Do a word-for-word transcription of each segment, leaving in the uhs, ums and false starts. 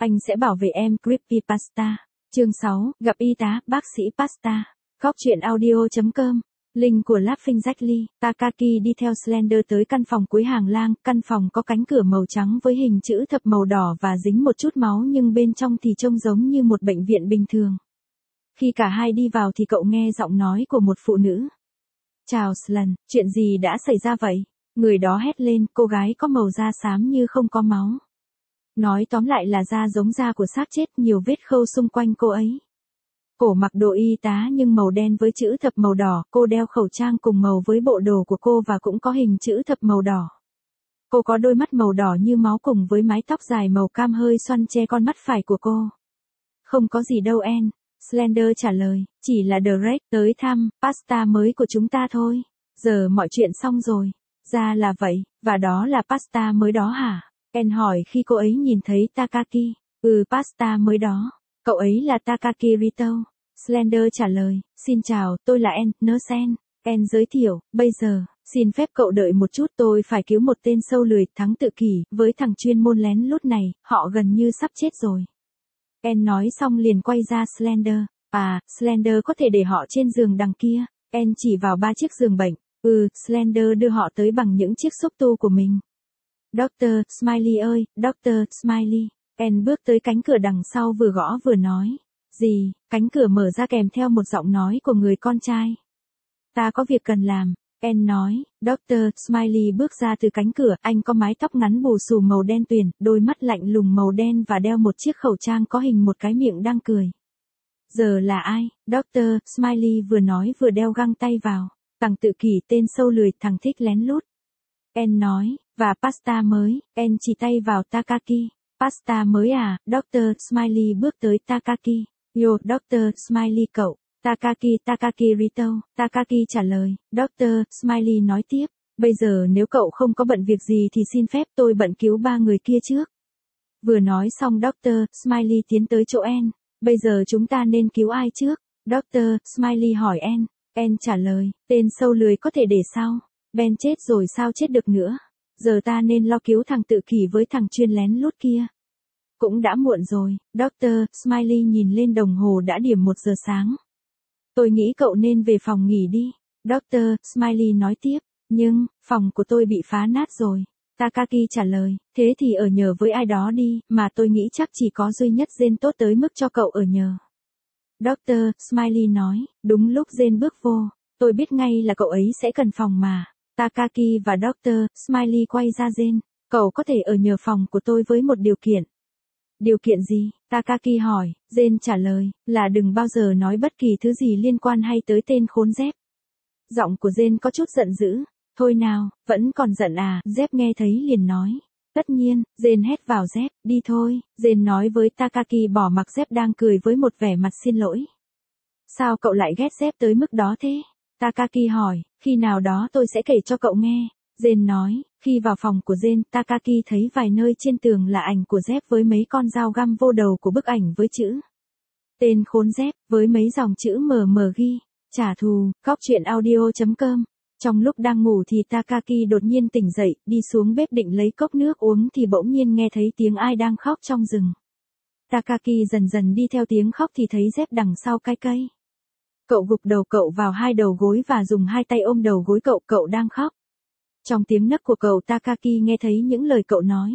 Anh sẽ bảo vệ em. Creepypasta. Chương sáu, gặp y tá, bác sĩ Pasta. Góc truyện audio chấm com. Link của Laughing Jackly. Takaki đi theo Slender tới căn phòng cuối hàng lang. Căn phòng có cánh cửa màu trắng với hình chữ thập màu đỏ và dính một chút máu, nhưng bên trong thì trông giống như một bệnh viện bình thường. Khi cả hai đi vào thì cậu nghe giọng nói của một phụ nữ. Chào Slan, chuyện gì đã xảy ra vậy? Người đó hét lên. Cô gái có màu da xám như không có máu. Nói tóm lại là da giống da của xác chết, nhiều vết khâu xung quanh cô ấy. Cổ mặc đồ y tá nhưng màu đen với chữ thập màu đỏ, cô đeo khẩu trang cùng màu với bộ đồ của cô và cũng có hình chữ thập màu đỏ. Cô có đôi mắt màu đỏ như máu cùng với mái tóc dài màu cam hơi xoăn che con mắt phải của cô. Không có gì đâu En, Slender trả lời, chỉ là Drake tới thăm Pasta mới của chúng ta thôi. Giờ mọi chuyện xong rồi. Ra là vậy, và đó là Pasta mới đó hả? En hỏi khi cô ấy nhìn thấy Takaki. Ừ, Pasta mới đó. Cậu ấy là Takaki Rito. Slender trả lời, xin chào, tôi là En, nurse En. En giới thiệu, bây giờ, xin phép cậu đợi một chút, tôi phải cứu một tên sâu lười thắng tự kỷ, với thằng chuyên môn lén lút này, họ gần như sắp chết rồi. En nói xong liền quay ra Slender. À, Slender có thể để họ trên giường đằng kia. En chỉ vào ba chiếc giường bệnh. Ừ, Slender đưa họ tới bằng những chiếc xúc tu của mình. Doctor Smiley ơi, Doctor Smiley. En bước tới cánh cửa đằng sau vừa gõ vừa nói. Gì? Cánh cửa mở ra kèm theo một giọng nói của người con trai. Ta có việc cần làm. En nói. Doctor Smiley bước ra từ cánh cửa, anh có mái tóc ngắn bù xù màu đen tuyền, đôi mắt lạnh lùng màu đen và đeo một chiếc khẩu trang có hình một cái miệng đang cười. Giờ là ai? Doctor Smiley vừa nói vừa đeo găng tay vào. Thằng tự kỷ, tên sâu lười, thằng thích lén lút. En nói, và Pasta mới. En chỉ tay vào Takaki. Pasta mới à? Doctor Smiley bước tới Takaki. Yo, Doctor Smiley cậu. Takaki, Takaki Rito. Takaki trả lời. Doctor Smiley nói tiếp. Bây giờ nếu cậu không có bận việc gì thì xin phép tôi bận cứu ba người kia trước. Vừa nói xong Doctor Smiley tiến tới chỗ En. Bây giờ chúng ta nên cứu ai trước? Doctor Smiley hỏi En. En trả lời, tên sâu lười có thể để sau. Ben chết rồi sao chết được nữa. Giờ ta nên lo cứu thằng tự kỷ với thằng chuyên lén lút kia. Cũng đã muộn rồi. Doctor Smiley nhìn lên đồng hồ đã điểm một giờ sáng. Tôi nghĩ cậu nên về phòng nghỉ đi. Doctor Smiley nói tiếp. Nhưng, phòng của tôi bị phá nát rồi. Takaki trả lời, thế thì ở nhờ với ai đó đi, mà tôi nghĩ chắc chỉ có duy nhất Jen tốt tới mức cho cậu ở nhờ. Doctor Smiley nói, đúng lúc Jen bước vô, tôi biết ngay là cậu ấy sẽ cần phòng mà. Takaki và Doctor Smiley quay ra Jen, cậu có thể ở nhờ phòng của tôi với một điều kiện. Điều kiện gì? Takaki hỏi, Jen trả lời, là đừng bao giờ nói bất kỳ thứ gì liên quan hay tới tên khốn dép. Giọng của Jen có chút giận dữ. Thôi nào, vẫn còn giận à? Dép nghe thấy liền nói. Tất nhiên, Jen hét vào Dép, đi thôi. Jen nói với Takaki bỏ mặc Dép đang cười với một vẻ mặt xin lỗi. Sao cậu lại ghét Dép tới mức đó thế? Takaki hỏi, khi nào đó tôi sẽ kể cho cậu nghe. Jen nói, khi vào phòng của Jen, Takaki thấy vài nơi trên tường là ảnh của Dép với mấy con dao găm vô đầu của bức ảnh với chữ. Tên khốn Dép, với mấy dòng chữ mờ mờ ghi, trả thù, góc truyện audio chấm com. Trong lúc đang ngủ thì Takaki đột nhiên tỉnh dậy, đi xuống bếp định lấy cốc nước uống thì bỗng nhiên nghe thấy tiếng ai đang khóc trong rừng. Takaki dần dần đi theo tiếng khóc thì thấy Dép đằng sau cái cây. Cậu gục đầu cậu vào hai đầu gối và dùng hai tay ôm đầu gối cậu, cậu đang khóc. Trong tiếng nấc của cậu Takaki nghe thấy những lời cậu nói.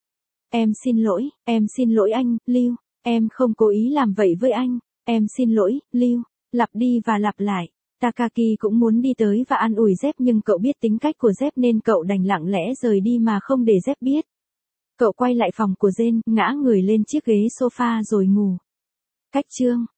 Em xin lỗi, em xin lỗi anh, Lưu, em không cố ý làm vậy với anh, em xin lỗi, Lưu, lặp đi và lặp lại. Takaki cũng muốn đi tới và an ủi Dép nhưng cậu biết tính cách của Dép nên cậu đành lặng lẽ rời đi mà không để Dép biết. Cậu quay lại phòng của Jen, ngã người lên chiếc ghế sofa rồi ngủ. Cách chương